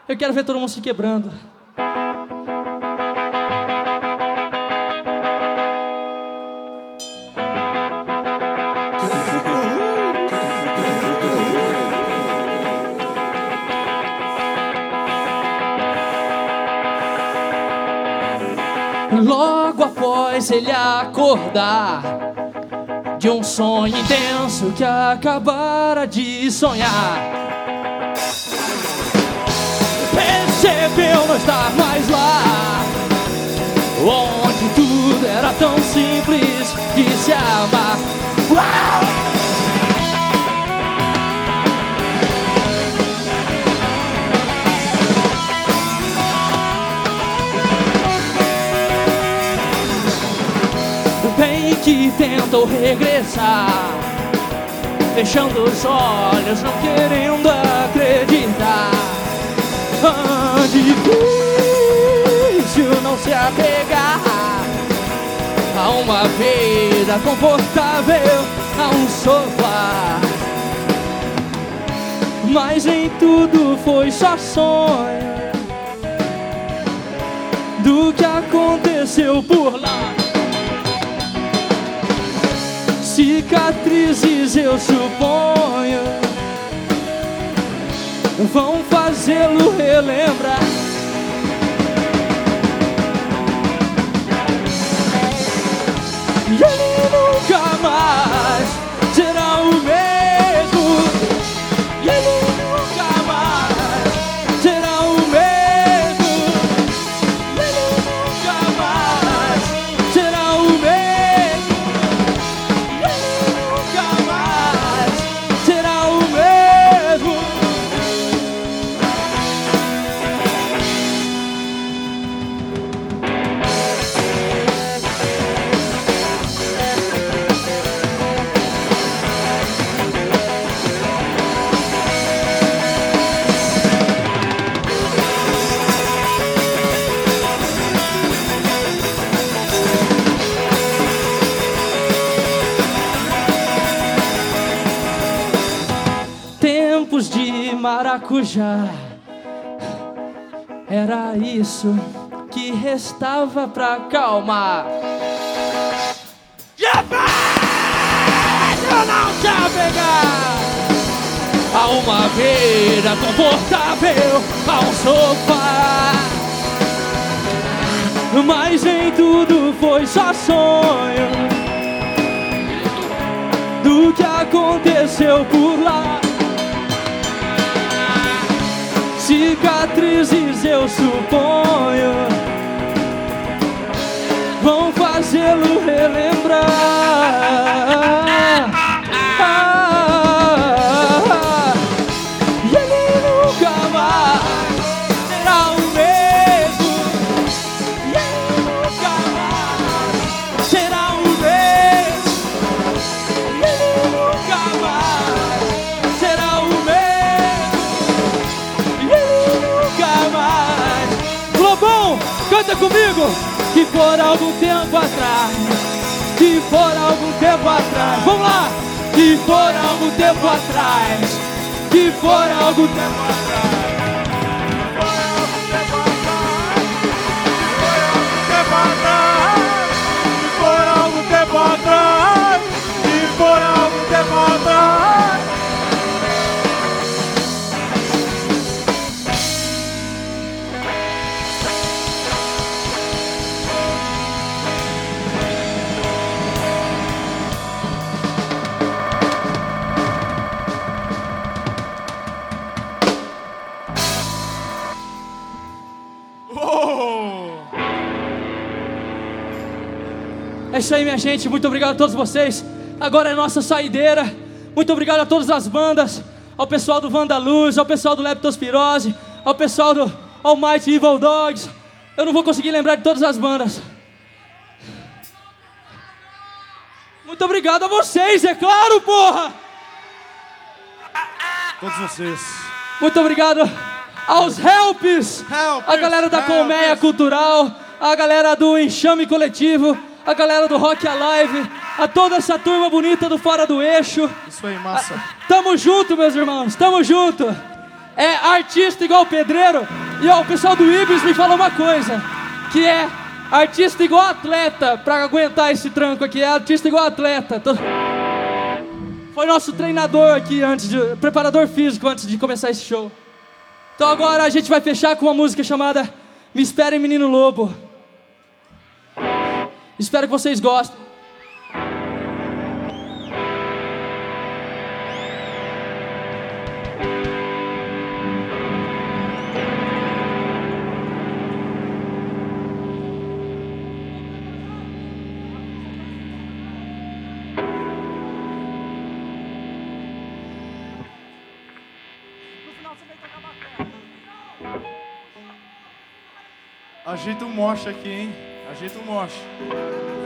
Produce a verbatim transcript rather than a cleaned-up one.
Eu quero ver todo mundo se quebrando. Logo após ele acordar de um sonho intenso que acabara de sonhar, percebeu não estar mais lá, onde tudo era tão simples de se amar. Uau! Bem que tentou regressar, fechando os olhos, não querendo acreditar. Ah, difícil não se apegar a uma vida confortável, a um sofá. Mas em tudo foi só sonho do que aconteceu por lá. Cicatrizes, eu suponho, vão fazê-lo relembrar. E ele nunca mais será o mesmo. E ele nunca mais será o mesmo. E ele nunca mais será o mesmo. Tempos de maracujá, era isso que restava pra acalmar. Difícil não se apegar a uma vida confortável, a um sofá. Mas em tudo foi só sonho do que aconteceu por lá. Cicatrizes, eu suponho, vão fazê-lo relembrar. Ah, e ele nunca mais será o mesmo. E ele nunca mais será o mesmo. E ele nunca mais será o mesmo. Globão, canta comigo. Que for algum tempo atrás, que for algum tempo atrás, vamos lá. Que for algum tempo atrás, que for algum tempo atrás, que for algum tempo atrás, que for algum tempo atrás. É isso aí, minha gente, muito obrigado a todos vocês. Agora é nossa saideira. Muito obrigado a todas as bandas, ao pessoal do Vandaluz, ao pessoal do Leptospirose, ao pessoal do Almighty Evil Dogs. Eu não vou conseguir lembrar de todas as bandas. Muito obrigado a vocês, é claro, porra! Todos vocês. Muito obrigado aos Helps, Helps a galera da Helps. Colmeia Cultural, a galera do Enxame Coletivo, a galera do Rock Alive, a toda essa turma bonita do Fora do Eixo. Isso aí, massa. A, tamo junto, meus irmãos, tamo junto. é artista igual pedreiro. E ó, o pessoal do Ibis me falou uma coisa, que é artista igual atleta, pra aguentar esse tranco aqui, é artista igual atleta. Tô... Foi nosso treinador aqui antes de... preparador físico antes de começar esse show. Então agora a gente vai fechar com uma música chamada Me Espere Menino Lobo. Espero que vocês gostem. Ajeita o moche aqui, hein? Ajeita o moche.